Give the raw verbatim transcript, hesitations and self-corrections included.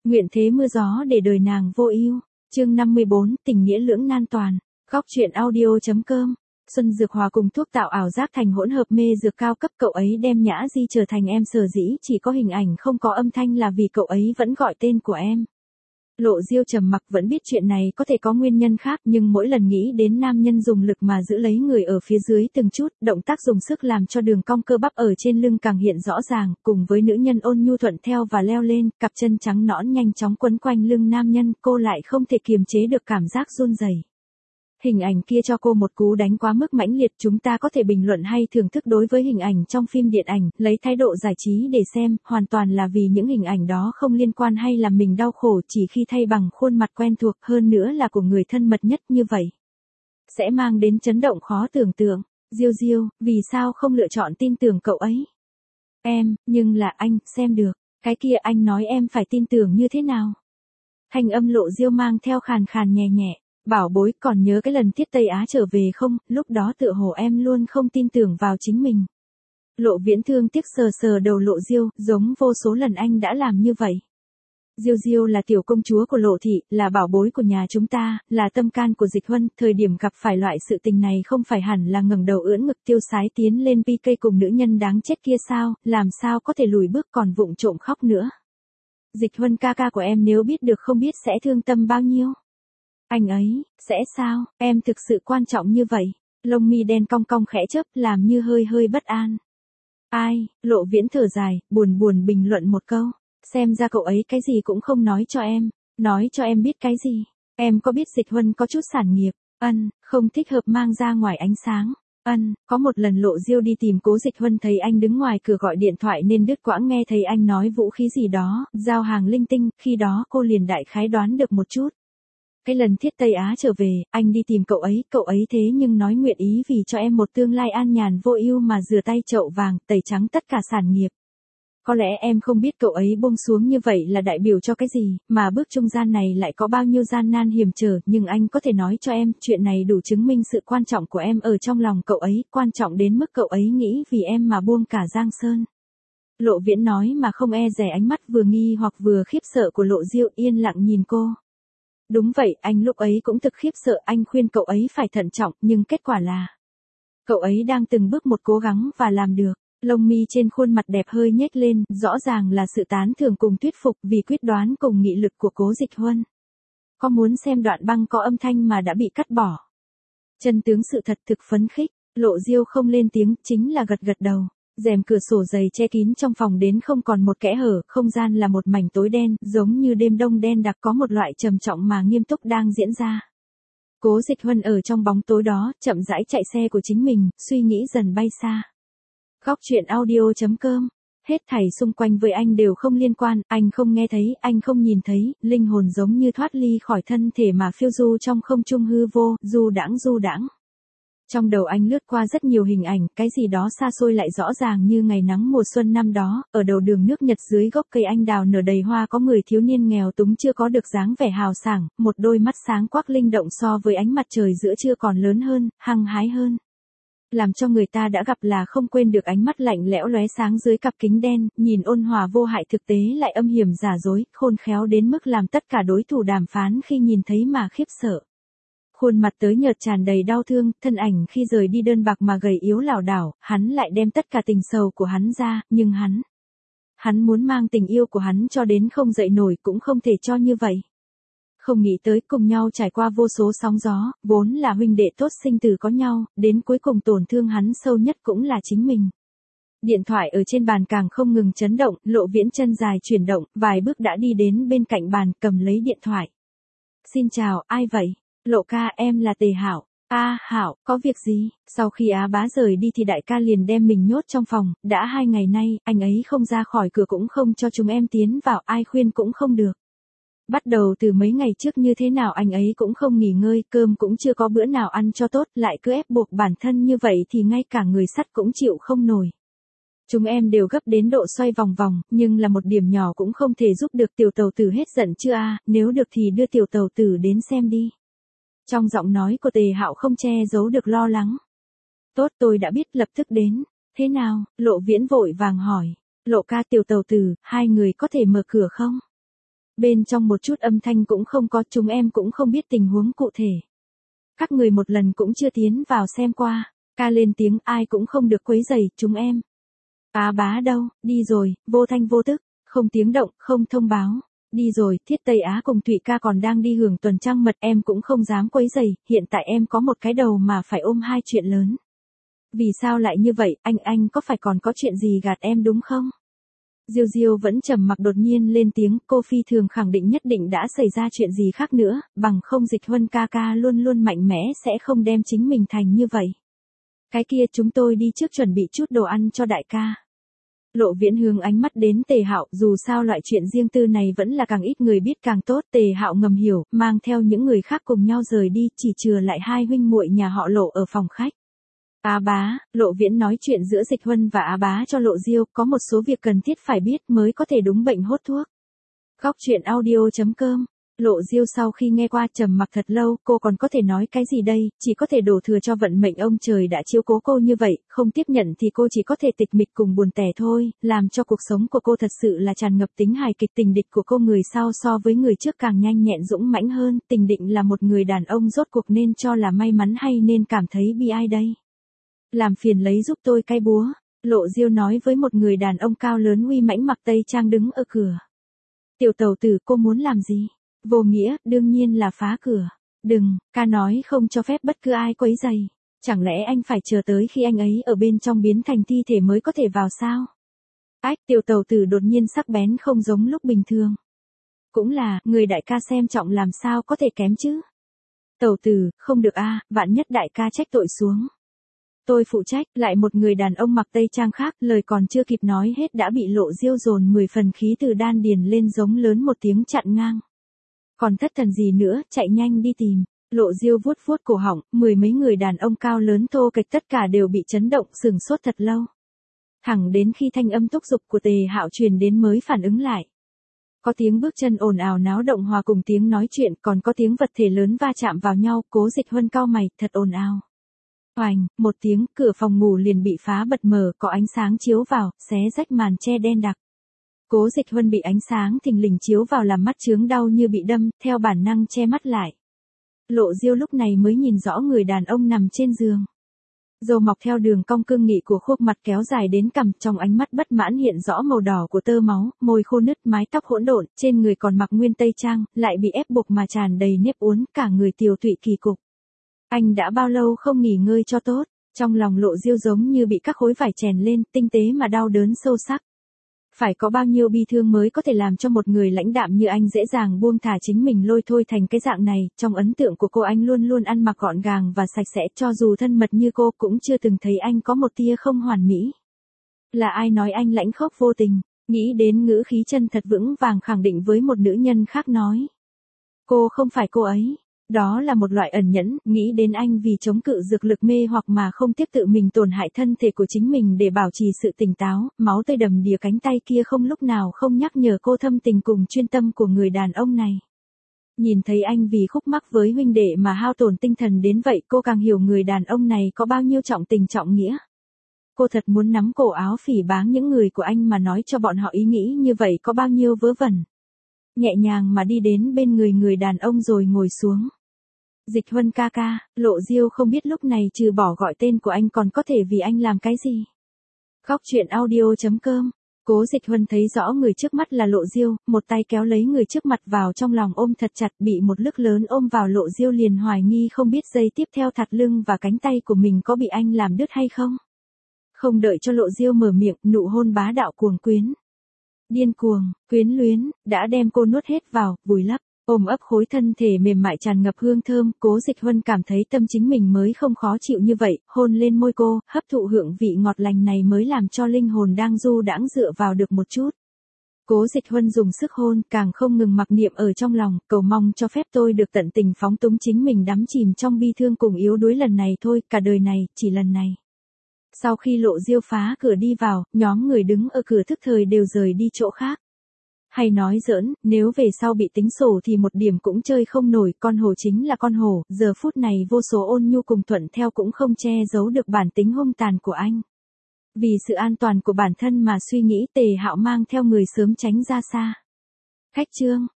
Nguyện thế mưa gió để đời nàng vô ưu. Chương năm mươi bốn, tình nghĩa lưỡng nan toàn. Góc truyện audio.com. Xuân Dược hòa cùng thuốc tạo ảo giác thành hỗn hợp mê dược cao cấp, cậu ấy đem Nhã Di trở thành em, sở dĩ chỉ có hình ảnh không có âm thanh là vì cậu ấy vẫn gọi tên của em. Lộ Diêu trầm mặc, vẫn biết chuyện này có thể có nguyên nhân khác, nhưng mỗi lần nghĩ đến nam nhân dùng lực mà giữ lấy người ở phía dưới từng chút, động tác dùng sức làm cho đường cong cơ bắp ở trên lưng càng hiện rõ ràng, cùng với nữ nhân ôn nhu thuận theo và leo lên, cặp chân trắng nõn nhanh chóng quấn quanh lưng nam nhân, cô lại không thể kiềm chế được cảm giác run rẩy. Hình ảnh kia cho cô một cú đánh quá mức mãnh liệt, chúng ta có thể bình luận hay thưởng thức đối với hình ảnh trong phim điện ảnh, lấy thái độ giải trí để xem, hoàn toàn là vì những hình ảnh đó không liên quan hay làm mình đau khổ, chỉ khi thay bằng khuôn mặt quen thuộc, hơn nữa là của người thân mật nhất như vậy, sẽ mang đến chấn động khó tưởng tượng. Diêu Diêu, vì sao không lựa chọn tin tưởng cậu ấy? Em, nhưng là anh, xem được, cái kia anh nói em phải tin tưởng như thế nào? Thanh âm Lộ Diêu mang theo khàn khàn nhẹ nhẹ. Bảo bối, còn nhớ cái lần Tiết Tây Á trở về không, lúc đó tựa hồ em luôn không tin tưởng vào chính mình. Lộ Viễn thương tiếc sờ sờ đầu Lộ Diêu, giống vô số lần anh đã làm như vậy. Diêu Diêu là tiểu công chúa của Lộ thị, là bảo bối của nhà chúng ta, là tâm can của Dịch Huân, thời điểm gặp phải loại sự tình này không phải hẳn là ngẩng đầu ưỡn ngực tiêu sái tiến lên pi cây cùng nữ nhân đáng chết kia sao, làm sao có thể lùi bước còn vụng trộm khóc nữa. Dịch Huân ca ca của em nếu biết được không biết sẽ thương tâm bao nhiêu. Anh ấy, sẽ sao, em thực sự quan trọng như vậy. Lông mi đen cong cong khẽ chớp, làm như hơi hơi bất an. Ai, Lộ Viễn thở dài, buồn buồn bình luận một câu. Xem ra cậu ấy cái gì cũng không nói cho em. Nói cho em biết cái gì. Em có biết Dịch Huân có chút sản nghiệp. Ân, không thích hợp mang ra ngoài ánh sáng. Ân, có một lần Lộ Diêu đi tìm Cố Dịch Huân thấy anh đứng ngoài cửa gọi điện thoại nên đứt quãng nghe thấy anh nói vũ khí gì đó, giao hàng linh tinh, khi đó cô liền đại khái đoán được một chút. Cái lần Thiết Tây Á trở về, anh đi tìm cậu ấy, cậu ấy thế nhưng nói nguyện ý vì cho em một tương lai an nhàn vô ưu mà rửa tay chậu vàng, tẩy trắng tất cả sản nghiệp. Có lẽ em không biết cậu ấy buông xuống như vậy là đại biểu cho cái gì, mà bước trung gian này lại có bao nhiêu gian nan hiểm trở, nhưng anh có thể nói cho em, chuyện này đủ chứng minh sự quan trọng của em ở trong lòng cậu ấy, quan trọng đến mức cậu ấy nghĩ vì em mà buông cả Giang Sơn. Lộ Viễn nói mà không e dè, ánh mắt vừa nghi hoặc vừa khiếp sợ của Lộ Diêu, yên lặng nhìn cô. Đúng vậy, anh lúc ấy cũng thực khiếp sợ, anh khuyên cậu ấy phải thận trọng, nhưng kết quả là cậu ấy đang từng bước một cố gắng và làm được. Lông mi trên khuôn mặt đẹp hơi nhếch lên, rõ ràng là sự tán thưởng cùng thuyết phục vì quyết đoán cùng nghị lực của Cố Dịch Huân. Có muốn xem đoạn băng có âm thanh mà đã bị cắt bỏ? Chân tướng sự thật thực phấn khích, Lộ Diêu không lên tiếng, chính là gật gật đầu. Rèm cửa sổ dày che kín trong phòng đến không còn một kẽ hở, không gian là một mảnh tối đen, giống như đêm đông đen đặc, có một loại trầm trọng mà nghiêm túc đang diễn ra. Cố Dịch Huân ở trong bóng tối đó, chậm rãi chạy xe của chính mình, suy nghĩ dần bay xa. Góc truyện audio.com. Hết thảy xung quanh với anh đều không liên quan, anh không nghe thấy, anh không nhìn thấy, linh hồn giống như thoát ly khỏi thân thể mà phiêu du trong không trung hư vô, du đãng du đãng. Trong đầu anh lướt qua rất nhiều hình ảnh, cái gì đó xa xôi lại rõ ràng như ngày nắng mùa xuân năm đó, ở đầu đường nước Nhật dưới gốc cây anh đào nở đầy hoa có người thiếu niên nghèo túng chưa có được dáng vẻ hào sảng, một đôi mắt sáng quắc linh động so với ánh mặt trời giữa trưa còn lớn hơn, hăng hái hơn. Làm cho người ta đã gặp là không quên được ánh mắt lạnh lẽo lóe sáng dưới cặp kính đen, nhìn ôn hòa vô hại thực tế lại âm hiểm giả dối, khôn khéo đến mức làm tất cả đối thủ đàm phán khi nhìn thấy mà khiếp sợ. Khuôn mặt tới nhợt tràn đầy đau thương, thân ảnh khi rời đi đơn bạc mà gầy yếu lảo đảo, hắn lại đem tất cả tình sầu của hắn ra, nhưng hắn, hắn muốn mang tình yêu của hắn cho đến không dậy nổi cũng không thể cho như vậy. Không nghĩ tới cùng nhau trải qua vô số sóng gió, vốn là huynh đệ tốt sinh tử có nhau, đến cuối cùng tổn thương hắn sâu nhất cũng là chính mình. Điện thoại ở trên bàn càng không ngừng chấn động, Lộ Viễn chân dài chuyển động, vài bước đã đi đến bên cạnh bàn, cầm lấy điện thoại. Xin chào, ai vậy? Lộ ca, em là Tề Hảo. A à, Hảo, có việc gì? Sau khi Á bá rời đi thì đại ca liền đem mình nhốt trong phòng, đã hai ngày nay, anh ấy không ra khỏi cửa cũng không cho chúng em tiến vào, ai khuyên cũng không được. Bắt đầu từ mấy ngày trước như thế nào anh ấy cũng không nghỉ ngơi, cơm cũng chưa có bữa nào ăn cho tốt, lại cứ ép buộc bản thân như vậy thì ngay cả người sắt cũng chịu không nổi. Chúng em đều gấp đến độ xoay vòng vòng, nhưng là một điểm nhỏ cũng không thể giúp được. Tiểu tàu tử hết giận chưa a? Nếu được thì đưa tiểu tàu tử đến xem đi. Trong giọng nói của Tề Hạo không che giấu được lo lắng. Tốt, tôi đã biết, lập tức đến. Thế nào? Lộ Viễn vội vàng hỏi. Lộ ca, tiểu tàu tử, hai người có thể mở cửa không? Bên trong một chút âm thanh cũng không có, chúng em cũng không biết tình huống cụ thể. Các người một lần cũng chưa tiến vào xem qua. Ca lên tiếng, ai cũng không được quấy rầy chúng em. Á Bá đâu, đi rồi, vô thanh vô tức, không tiếng động, không thông báo. Đi rồi, Thiết Tây Á cùng Thụy Ca còn đang đi hưởng tuần trăng mật, em cũng không dám quấy rầy, hiện tại em có một cái đầu mà phải ôm hai chuyện lớn. Vì sao lại như vậy, anh anh có phải còn có chuyện gì gạt em đúng không? Diêu Diêu vẫn trầm mặc, đột nhiên lên tiếng, cô phi thường khẳng định nhất định đã xảy ra chuyện gì khác nữa, bằng không Dịch Huân ca ca luôn luôn mạnh mẽ sẽ không đem chính mình thành như vậy. Cái kia, chúng tôi đi trước chuẩn bị chút đồ ăn cho đại ca. Lộ Viễn hướng ánh mắt đến Tề Hạo, dù sao loại chuyện riêng tư này vẫn là càng ít người biết càng tốt. Tề Hạo ngầm hiểu, mang theo những người khác cùng nhau rời đi, chỉ chừa lại hai huynh muội nhà họ Lộ ở phòng khách. Á Bá, Lộ Viễn nói chuyện giữa Dịch Huân và Á Bá cho Lộ Diêu, có một số việc cần thiết phải biết mới có thể đúng bệnh hốt thuốc. Góc truyện audio chấm com. Lộ Diêu sau khi nghe qua trầm mặc thật lâu, cô còn có thể nói cái gì đây, chỉ có thể đổ thừa cho vận mệnh ông trời đã chiếu cố cô như vậy, không tiếp nhận thì cô chỉ có thể tịch mịch cùng buồn tẻ thôi, làm cho cuộc sống của cô thật sự là tràn ngập tính hài kịch. Tình địch của cô người sau so với người trước càng nhanh nhẹn dũng mãnh hơn, Tình Định là một người đàn ông rốt cuộc nên cho là may mắn hay nên cảm thấy bi ai đây. Làm phiền lấy giúp tôi cái búa, Lộ Diêu nói với một người đàn ông cao lớn uy mãnh mặc tây trang đứng ở cửa. Tiểu tẩu tử, cô muốn làm gì? Vô nghĩa, đương nhiên là phá cửa. Đừng, ca nói không cho phép bất cứ ai quấy rầy. Chẳng lẽ anh phải chờ tới khi anh ấy ở bên trong biến thành thi thể mới có thể vào sao? Ách, tiểu tẩu tử đột nhiên sắc bén không giống lúc bình thường. Cũng là, người đại ca xem trọng làm sao có thể kém chứ? Tẩu tử, không được a, vạn nhất đại ca trách tội xuống. Tôi phụ trách, lại một người đàn ông mặc tây trang khác, lời còn chưa kịp nói hết đã bị Lộ Diêu dồn mười phần khí từ đan điền lên giống lớn một tiếng chặn ngang. Còn thất thần gì nữa, chạy nhanh đi tìm. Lộ Diêu vuốt vuốt cổ họng, mười mấy người đàn ông cao lớn thô kệch tất cả đều bị chấn động, sừng sốt thật lâu. Thẳng đến khi thanh âm thúc giục của Tề Hạo truyền đến mới phản ứng lại. Có tiếng bước chân ồn ào náo động hòa cùng tiếng nói chuyện, còn có tiếng vật thể lớn va chạm vào nhau. Cố Dịch Huân cau mày, thật ồn ào. Oành, một tiếng, cửa phòng ngủ liền bị phá bật mở, có ánh sáng chiếu vào, xé rách màn che đen đặc. Cố Dịch Huân bị ánh sáng thình lình chiếu vào làm mắt chướng đau như bị đâm, theo bản năng che mắt lại. Lộ Diêu lúc này mới nhìn rõ người đàn ông nằm trên giường. Râu mọc theo đường cong cương nghị của khuôn mặt kéo dài đến cằm, trong ánh mắt bất mãn hiện rõ màu đỏ của tơ máu, môi khô nứt, mái tóc hỗn độn, trên người còn mặc nguyên tây trang, lại bị ép buộc mà tràn đầy nếp uốn, cả người tiều tụy kỳ cục. Anh đã bao lâu không nghỉ ngơi cho tốt? Trong lòng Lộ Diêu giống như bị các khối vải chèn lên, tinh tế mà đau đớn sâu sắc. Phải có bao nhiêu bi thương mới có thể làm cho một người lãnh đạm như anh dễ dàng buông thả chính mình lôi thôi thành cái dạng này. Trong ấn tượng của cô, anh luôn luôn ăn mặc gọn gàng và sạch sẽ, cho dù thân mật như cô cũng chưa từng thấy anh có một tia không hoàn mỹ. Là ai nói anh lãnh khốc vô tình? Nghĩ đến ngữ khí chân thật vững vàng khẳng định với một nữ nhân khác nói. Cô không phải cô ấy. Đó là một loại ẩn nhẫn, nghĩ đến anh vì chống cự dược lực mê hoặc mà không tiếp tự mình tổn hại thân thể của chính mình để bảo trì sự tỉnh táo, máu tươi đầm đìa cánh tay kia không lúc nào không nhắc nhở cô thâm tình cùng chuyên tâm của người đàn ông này. Nhìn thấy anh vì khúc mắc với huynh đệ mà hao tổn tinh thần đến vậy, cô càng hiểu người đàn ông này có bao nhiêu trọng tình trọng nghĩa. Cô thật muốn nắm cổ áo phỉ báng những người của anh mà nói cho bọn họ ý nghĩ như vậy có bao nhiêu vớ vẩn. Nhẹ nhàng mà đi đến bên người người đàn ông rồi ngồi xuống. Dịch Huân ca ca, Lộ Diêu không biết lúc này trừ bỏ gọi tên của anh còn có thể vì anh làm cái gì. Góc truyện audio chấm com. Cố Dịch Huân thấy rõ người trước mắt là Lộ Diêu, một tay kéo lấy người trước mặt vào trong lòng ôm thật chặt, bị một lực lớn ôm vào. Lộ Diêu liền hoài nghi không biết giây tiếp theo thắt lưng và cánh tay của mình có bị anh làm đứt hay không. Không đợi cho Lộ Diêu mở miệng, nụ hôn bá đạo cuồng quyến. Điên cuồng, quyến luyến, đã đem cô nuốt hết vào, vùi lấp. Ôm ấp khối thân thể mềm mại tràn ngập hương thơm, Cố Dịch Huân cảm thấy tâm chính mình mới không khó chịu như vậy, hôn lên môi cô, hấp thụ hương vị ngọt lành này mới làm cho linh hồn đang du đãng dựa vào được một chút. Cố Dịch Huân dùng sức hôn, càng không ngừng mặc niệm ở trong lòng, cầu mong cho phép tôi được tận tình phóng túng chính mình đắm chìm trong bi thương cùng yếu đuối lần này thôi, cả đời này, chỉ lần này. Sau khi Lộ Diêu phá cửa đi vào, nhóm người đứng ở cửa thức thời đều rời đi chỗ khác. Hay nói giỡn, nếu về sau bị tính sổ thì một điểm cũng chơi không nổi, con hổ chính là con hổ, giờ phút này vô số ôn nhu cùng thuận theo cũng không che giấu được bản tính hung tàn của anh. Vì sự an toàn của bản thân mà suy nghĩ, Tề Hạo mang theo người sớm tránh ra xa. Khách trương,